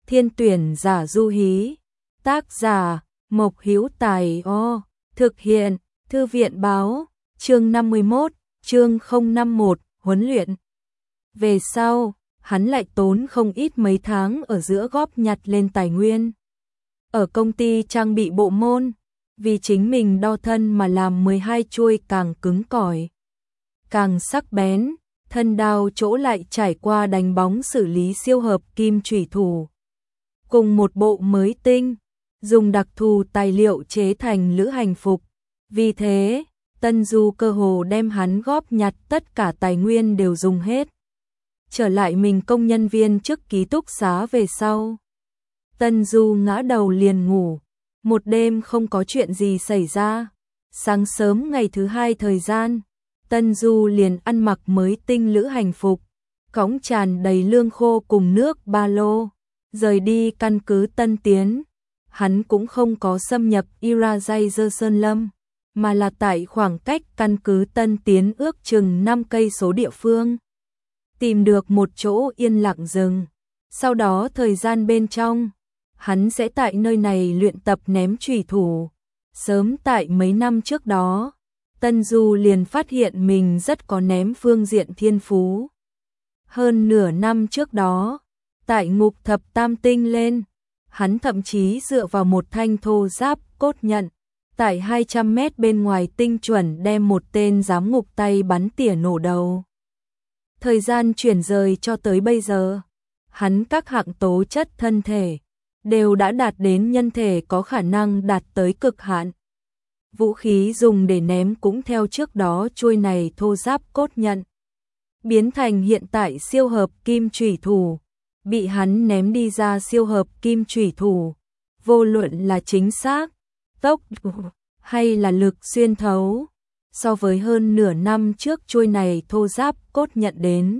Thiên tuyển giả du hí. Tác giả Mộc Hữu Tài. Thực hiện Thư viện báo. Chương 51, chương 051, huấn luyện. Về sau, hắn lại tốn không ít mấy tháng ở giữa góp nhặt lên tài nguyên. Ở công ty trang bị bộ môn, vì chính mình đo thân mà làm 12 chuôi càng cứng cỏi, càng sắc bén, thân đao chỗ lại trải qua đánh bóng xử lý siêu hợp kim chủy thủ. Cùng một bộ mới tinh, dùng đặc thù tài liệu chế thành lữ hành phục. Vì thế, Tân Du cơ hồ đem hắn góp nhặt tất cả tài nguyên đều dùng hết. Trở lại mình công nhân viên trước ký túc xá về sau, Tân Du ngã đầu liền ngủ. Một đêm không có chuyện gì xảy ra. Sáng sớm ngày thứ hai thời gian, Tân Du liền ăn mặc mới tinh lữ hành phục, cõng tràn đầy lương khô cùng nước ba lô, rời đi căn cứ Tân Tiến. Hắn cũng không có xâm nhập Irajay Sơn Lâm, mà là tại khoảng cách căn cứ Tân Tiến ước chừng 5 cây số địa phương, tìm được một chỗ yên lặng rừng. Sau đó thời gian bên trong, hắn sẽ tại nơi này luyện tập ném chủy thủ. Sớm tại mấy năm trước đó, Tân Du liền phát hiện mình rất có ném phương diện thiên phú. Hơn nửa năm trước đó, tại Ngục Thập Tam Tinh lên, hắn thậm chí dựa vào một thanh thô giáp cốt nhận, tại 200 mét bên ngoài tinh chuẩn đem một tên giám ngục tay bắn tỉa nổ đầu. Thời gian chuyển rời cho tới bây giờ, hắn các hạng tố chất thân thể đều đã đạt đến nhân thể có khả năng đạt tới cực hạn. Vũ khí dùng để ném cũng theo trước đó chuôi này thô giáp cốt nhận, biến thành hiện tại siêu hợp kim chủy thủ. Bị hắn ném đi ra siêu hợp kim chủy thủ, vô luận là chính xác, tốc độ hay là lực xuyên thấu, so với hơn nửa năm trước chuôi này thô giáp cốt nhận đến,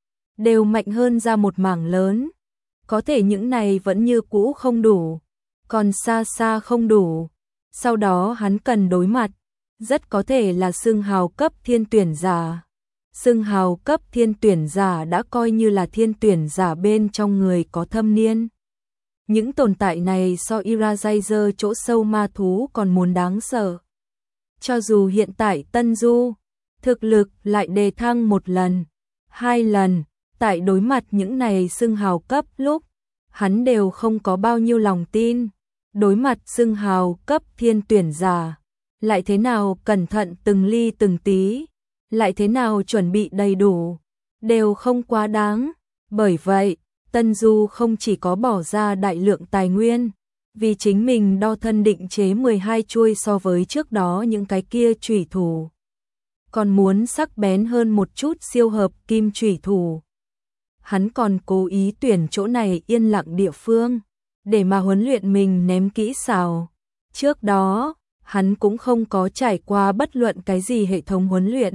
đều mạnh hơn ra một mảng lớn. Có thể những này vẫn như cũ không đủ, còn xa xa không đủ. Sau đó hắn cần đối mặt, rất có thể là xưng hào cấp thiên tuyển giả. Xưng hào cấp thiên tuyển giả đã coi như là thiên tuyển giả bên trong người có thâm niên. Những tồn tại này so Irajay chỗ sâu ma thú còn muốn đáng sợ. Cho dù hiện tại Tân Du thực lực lại đề thăng một lần, 2 lần, tại đối mặt những này xưng hào cấp lúc, hắn đều không có bao nhiêu lòng tin. Đối mặt xưng hào cấp thiên tuyển giả, lại thế nào cẩn thận từng ly từng tí, lại thế nào chuẩn bị đầy đủ, đều không quá đáng. Bởi vậy, Tân Du không chỉ có bỏ ra đại lượng tài nguyên, vì chính mình đo thân định chế 12 chuôi so với trước đó những cái kia chủy thủ, còn muốn sắc bén hơn một chút siêu hợp kim chủy thủ. Hắn còn cố ý tuyển chỗ này yên lặng địa phương, để mà huấn luyện mình ném kỹ xảo. Trước đó, hắn cũng không có trải qua bất luận cái gì hệ thống huấn luyện.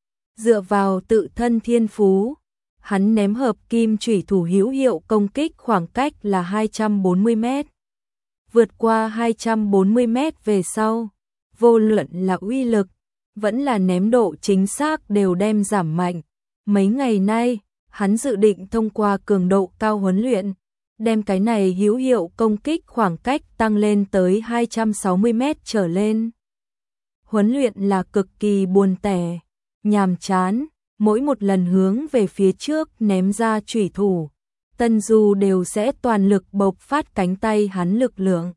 Dựa vào tự thân thiên phú, hắn ném hợp kim chủy thủ hữu hiệu công kích khoảng cách là 240 mét. Vượt qua 240 mét về sau, vô luận là uy lực, vẫn là ném độ chính xác đều đem giảm mạnh. Mấy ngày nay, hắn dự định thông qua cường độ cao huấn luyện, đem cái này hữu hiệu công kích khoảng cách tăng lên tới 260 mét trở lên. Huấn luyện là cực kỳ buồn tẻ, nhàm chán, mỗi một lần hướng về phía trước ném ra chủy thủ, Tân Du đều sẽ toàn lực bộc phát cánh tay hắn lực lượng.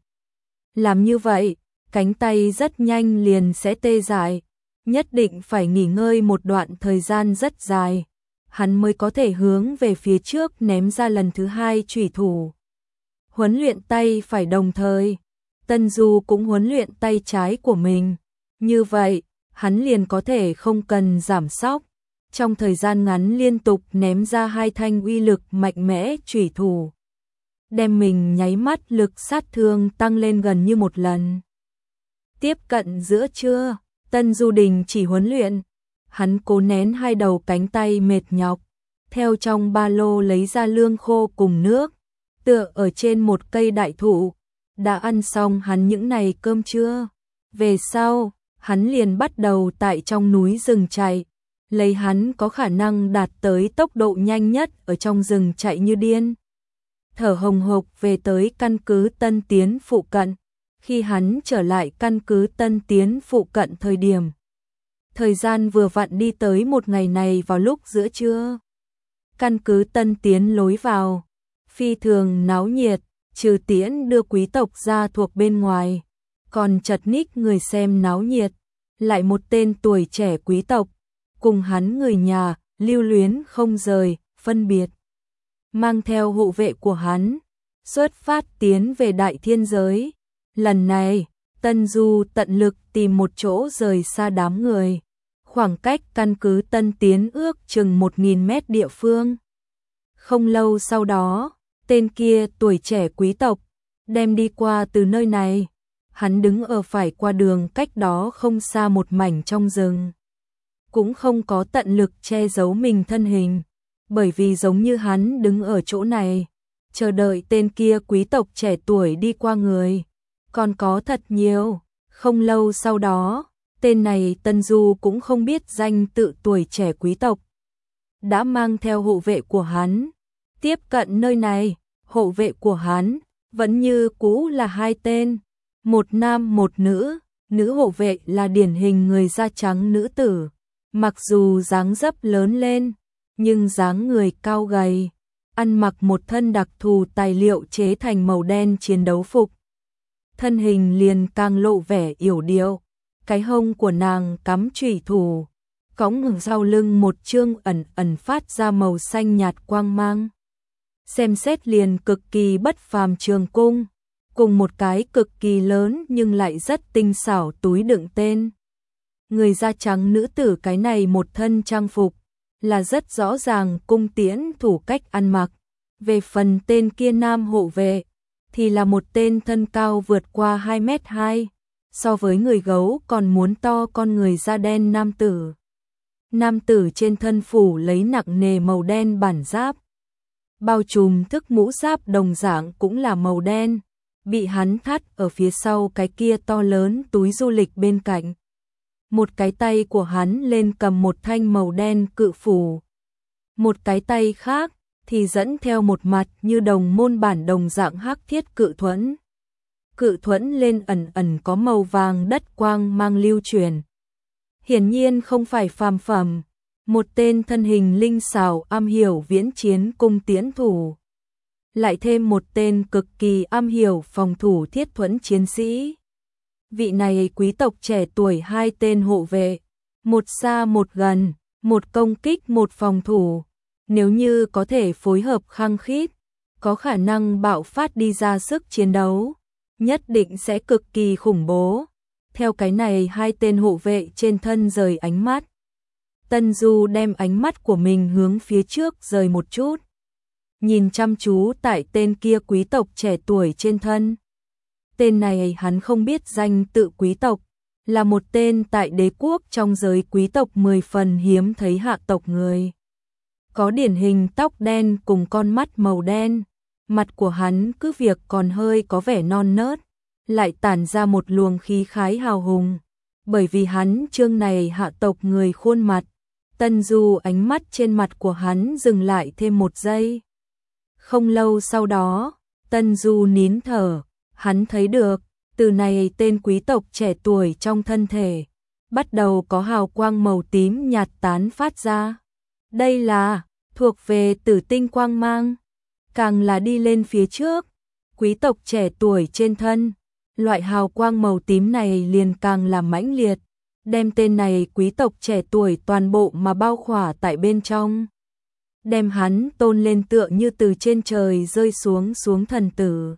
Làm như vậy, cánh tay rất nhanh liền sẽ tê dại, nhất định phải nghỉ ngơi một đoạn thời gian rất dài, hắn mới có thể hướng về phía trước ném ra lần thứ 2 chủy thủ. Huấn luyện tay phải đồng thời, Tân Du cũng huấn luyện tay trái của mình. Như vậy, hắn liền có thể không cần giảm sóc, trong thời gian ngắn liên tục ném ra 2 thanh uy lực mạnh mẽ chủy thủ, đem mình nháy mắt lực sát thương tăng lên gần như một lần. Tiếp cận giữa trưa, Tân Du đình chỉ huấn luyện, hắn cố nén 2 đầu cánh tay mệt nhọc, theo trong ba lô lấy ra lương khô cùng nước, tựa ở trên một cây đại thụ, đã ăn xong hắn những này cơm trưa. Về sau, hắn liền bắt đầu tại trong núi rừng chạy, lấy hắn có khả năng đạt tới tốc độ nhanh nhất ở trong rừng chạy như điên. thở hồng hộc về tới căn cứ Tân Tiến phụ cận. Khi hắn trở lại căn cứ Tân Tiến phụ cận thời gian vừa vặn đi tới một ngày này vào lúc giữa trưa. Căn cứ Tân Tiến lối vào phi thường náo nhiệt, trừ Tiễn đưa quý tộc ra thuộc bên ngoài, còn chật ních người xem náo nhiệt, lại một tên tuổi trẻ quý tộc, cùng hắn người nhà, lưu luyến không rời, phân biệt. Mang theo hộ vệ của hắn, xuất phát tiến về đại thiên giới. Lần này, Tân Du tận lực tìm một chỗ rời xa đám người. Khoảng cách căn cứ Tân Tiến ước chừng 1000 mét địa phương. Không lâu sau đó, tên kia tuổi trẻ quý tộc, đem đi qua từ nơi này. Hắn đứng ở phải qua đường cách đó không xa một mảnh trong rừng. Cũng không có tận lực che giấu mình thân hình, bởi vì giống như hắn đứng ở chỗ này, chờ đợi tên kia quý tộc trẻ tuổi đi qua người. Còn có thật nhiều, không lâu sau đó, tên này Tân Du cũng không biết danh tự tuổi trẻ quý tộc. Đã mang theo hộ vệ của hắn, tiếp cận nơi này, hộ vệ của hắn, vẫn như cũ là hai tên, một nam một nữ, nữ hộ vệ là điển hình người da trắng nữ tử, mặc dù dáng dấp lớn lên, nhưng dáng người cao gầy, ăn mặc một thân đặc thù tài liệu chế thành màu đen chiến đấu phục. Thân hình liền càng lộ vẻ yểu điệu, cái hông của nàng cắm chủy thủ, cõng ngừng sau lưng một chương ẩn ẩn phát ra màu xanh nhạt quang mang. Xem xét liền cực kỳ bất phàm trường cung, cùng một cái cực kỳ lớn nhưng lại rất tinh xảo túi đựng tên. Người da trắng nữ tử cái này một thân trang phục, là rất rõ ràng cung tiễn thủ cách ăn mặc. Về phần tên kia nam hộ vệ, thì là một tên thân cao vượt qua 2m2, so với người gấu còn muốn to con người da đen nam tử. Nam tử trên thân phủ lấy nặng nề màu đen bản giáp, bao trùm thức mũ giáp đồng dạng cũng là màu đen, bị hắn thắt ở phía sau cái kia to lớn túi du lịch bên cạnh. Một cái tay của hắn lên cầm một thanh màu đen cự phủ, một cái tay khác thì dẫn theo một mặt như đồng môn bản đồng dạng hắc thiết cự thuẫn. Cự thuẫn lên ẩn ẩn có màu vàng đất quang mang lưu truyền. Hiển nhiên không phải phàm phẩm, một tên thân hình linh xảo am hiểu viễn chiến cung tiễn thủ. Lại thêm một tên cực kỳ am hiểu phòng thủ thiết thuẫn chiến sĩ. Vị này quý tộc trẻ tuổi hai tên hộ vệ, một xa một gần, một công kích một phòng thủ. Nếu như có thể phối hợp khăng khít, có khả năng bạo phát đi ra sức chiến đấu, nhất định sẽ cực kỳ khủng bố. Theo cái này hai tên hộ vệ trên thân rời ánh mắt. Tân Du đem ánh mắt của mình hướng phía trước rời một chút, nhìn chăm chú tại tên kia quý tộc trẻ tuổi trên thân. Tên này hắn không biết danh tự quý tộc, là một tên tại đế quốc trong giới quý tộc 10 phần hiếm thấy hạ tộc người. Có điển hình tóc đen cùng con mắt màu đen, mặt của hắn cứ việc còn hơi có vẻ non nớt, lại tản ra một luồng khí khái hào hùng, bởi vì hắn trương này hạ tộc người khuôn mặt. Tân Du ánh mắt trên mặt của hắn dừng lại thêm một giây. Không lâu sau đó, Tân Du nín thở, hắn thấy được, từ này tên quý tộc trẻ tuổi trong thân thể, bắt đầu có hào quang màu tím nhạt tán phát ra. Đây là thuộc về tử tinh quang mang. Càng là đi lên phía trước, quý tộc trẻ tuổi trên thân, loại hào quang màu tím này liền càng làm mãnh liệt, đem tên này quý tộc trẻ tuổi toàn bộ mà bao khỏa tại bên trong. Đem hắn tôn lên tựa như từ trên trời rơi xuống thần tử.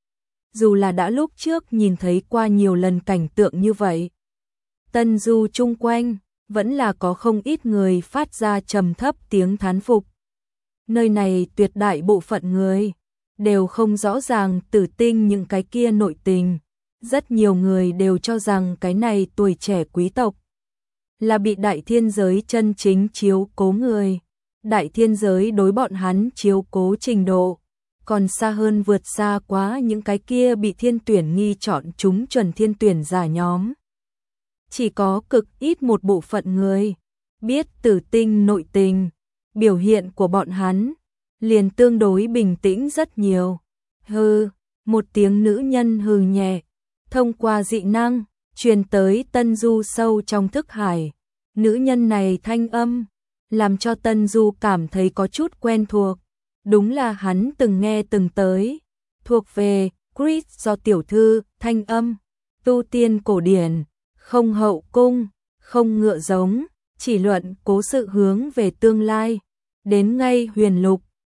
Dù là đã lúc trước nhìn thấy qua nhiều lần cảnh tượng như vậy, Tân Du chung quanh vẫn là có không ít người phát ra trầm thấp tiếng thán phục. Nơi này tuyệt đại bộ phận người đều không rõ ràng tử tinh những cái kia nội tình. Rất nhiều người đều cho rằng cái này tuổi trẻ quý tộc là bị đại thiên giới chân chính chiếu cố người. Đại thiên giới đối bọn hắn chiếu cố trình độ còn xa hơn vượt xa quá những cái kia bị thiên tuyển nghi chọn chúng chuẩn thiên tuyển giả nhóm. Chỉ có cực ít một bộ phận người biết tử tinh nội tình, biểu hiện của bọn hắn liền tương đối bình tĩnh rất nhiều. Hừ, một tiếng nữ nhân hừ nhẹ, thông qua dị năng, truyền tới Tân Du sâu trong thức hải. Nữ nhân này thanh âm, làm cho Tân Du cảm thấy có chút quen thuộc. Đúng là hắn từng nghe từng tới, thuộc về Chris do tiểu thư, thanh âm, tu tiên cổ điển, không hậu cung, không ngựa giống, chỉ luận cố sự hướng về tương lai. Đến ngay huyền lục,